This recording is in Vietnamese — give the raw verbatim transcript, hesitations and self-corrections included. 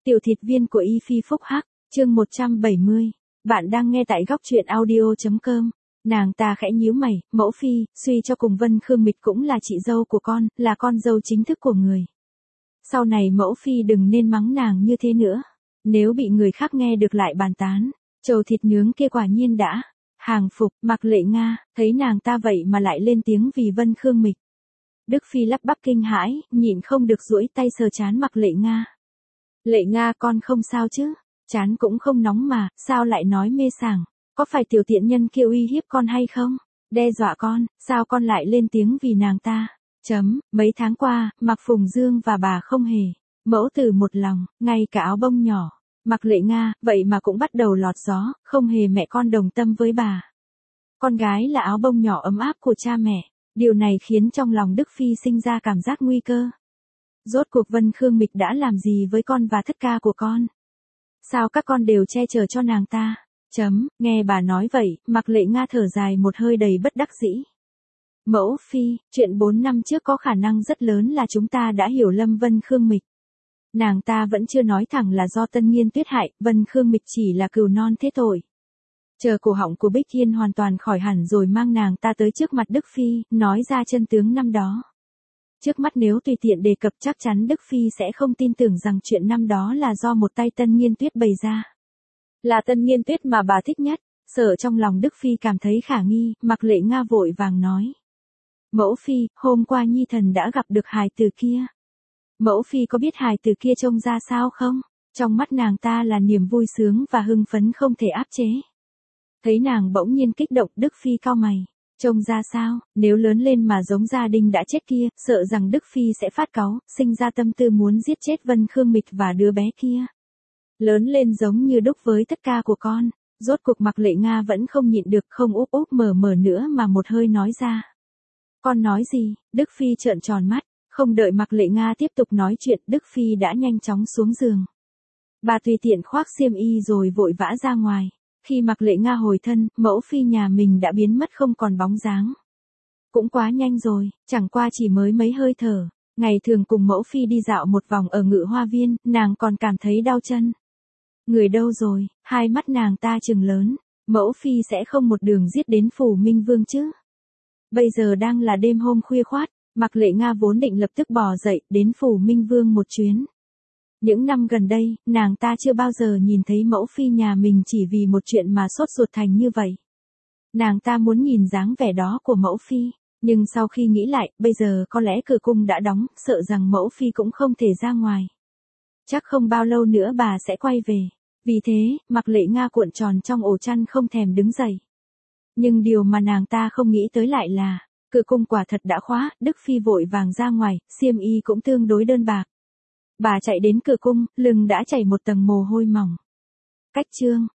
Tiểu thịt viên của Y Phi Phúc Hắc, chương một trăm bảy mươi. Bạn đang nghe tại góc truyện audio chấm com. Nàng ta khẽ nhíu mày, mẫu phi, suy cho cùng Vân Khương Mịch cũng là chị dâu của con, là con dâu chính thức của người. Sau này mẫu phi đừng nên mắng nàng như thế nữa. Nếu bị người khác nghe được lại bàn tán, trầu thịt nướng kia quả nhiên đã hàng phục. Mặc Lệ Nga, thấy nàng ta vậy mà lại lên tiếng vì Vân Khương Mịch. Đức phi lắp bắp kinh hãi, nhịn không được duỗi tay sờ trán Mặc Lệ Nga. Lệ Nga con không sao chứ? Trán cũng không nóng mà, sao lại nói mê sảng? Có phải tiểu tiện nhân kia uy hiếp con hay không? Đe dọa con, sao con lại lên tiếng vì nàng ta? Chấm, mấy tháng qua, Mạc Phùng Dương và bà không hề mẫu tử một lòng, ngay cả áo bông nhỏ. Mặc Lệ Nga, vậy mà cũng bắt đầu lọt gió, không hề mẹ con đồng tâm với bà. Con gái là áo bông nhỏ ấm áp của cha mẹ, điều này khiến trong lòng Đức Phi sinh ra cảm giác nguy cơ. Rốt cuộc Vân Khương Mịch đã làm gì với con và thất ca của con? Sao các con đều che chở cho nàng ta? Chấm, nghe bà nói vậy, Mặc Lệ Nga thở dài một hơi đầy bất đắc dĩ. Mẫu phi, chuyện bốn năm trước có khả năng rất lớn là chúng ta đã hiểu lầm Vân Khương Mịch. Nàng ta vẫn chưa nói thẳng là do Tân Nghiên Tuyết hại, Vân Khương Mịch chỉ là cừu non thế tội. Chờ cổ họng của Bích Yên hoàn toàn khỏi hẳn rồi mang nàng ta tới trước mặt Đức Phi, nói ra chân tướng năm đó. Trước mắt nếu tùy tiện đề cập chắc chắn Đức Phi sẽ không tin tưởng rằng chuyện năm đó là do một tay Tân Nghiên Tuyết bày ra. Là Tân Nghiên Tuyết mà bà thích nhất, sợ trong lòng Đức Phi cảm thấy khả nghi, Mặc Lệ Nga vội vàng nói. Mẫu phi, hôm qua Nhi thần đã gặp được hài tử kia. Mẫu phi có biết hài tử kia trông ra sao không? Trong mắt nàng ta là niềm vui sướng và hưng phấn không thể áp chế. Thấy nàng bỗng nhiên kích động, Đức Phi cau mày. Trông ra sao, nếu lớn lên mà giống gia đình đã chết kia, sợ rằng Đức Phi sẽ phát cáu, sinh ra tâm tư muốn giết chết Vân Khương Mịch và đứa bé kia. Lớn lên giống như đúc với tất cả của con, rốt cuộc Mặc Lệ Nga vẫn không nhịn được, không úp úp mở mở nữa mà một hơi nói ra. Con nói gì? Đức Phi trợn tròn mắt, không đợi Mặc Lệ Nga tiếp tục nói chuyện, Đức Phi đã nhanh chóng xuống giường. Bà tùy tiện khoác xiêm y rồi vội vã ra ngoài. Khi Mặc Lệ Nga hồi thân, mẫu phi nhà mình đã biến mất không còn bóng dáng. Cũng quá nhanh rồi, chẳng qua chỉ mới mấy hơi thở. Ngày thường cùng mẫu phi đi dạo một vòng ở Ngự Hoa Viên, nàng còn cảm thấy đau chân. Người đâu rồi? Hai mắt nàng ta trừng lớn. Mẫu phi sẽ không một đường giết đến phủ Minh Vương chứ? Bây giờ đang là đêm hôm khuya khoát, Mặc Lệ Nga vốn định lập tức bò dậy đến phủ Minh Vương một chuyến. Những năm gần đây, nàng ta chưa bao giờ nhìn thấy mẫu phi nhà mình chỉ vì một chuyện mà sốt ruột thành như vậy. Nàng ta muốn nhìn dáng vẻ đó của mẫu phi, nhưng sau khi nghĩ lại, bây giờ có lẽ cửa cung đã đóng, sợ rằng mẫu phi cũng không thể ra ngoài. Chắc không bao lâu nữa bà sẽ quay về. Vì thế, Mặc Lệ Nga cuộn tròn trong ổ chăn không thèm đứng dậy. Nhưng điều mà nàng ta không nghĩ tới lại là, cửa cung quả thật đã khóa, Đức Phi vội vàng ra ngoài, xiêm y cũng tương đối đơn bạc. Bà chạy đến cửa cung, lưng đã chảy một tầng mồ hôi mỏng. Cách chương,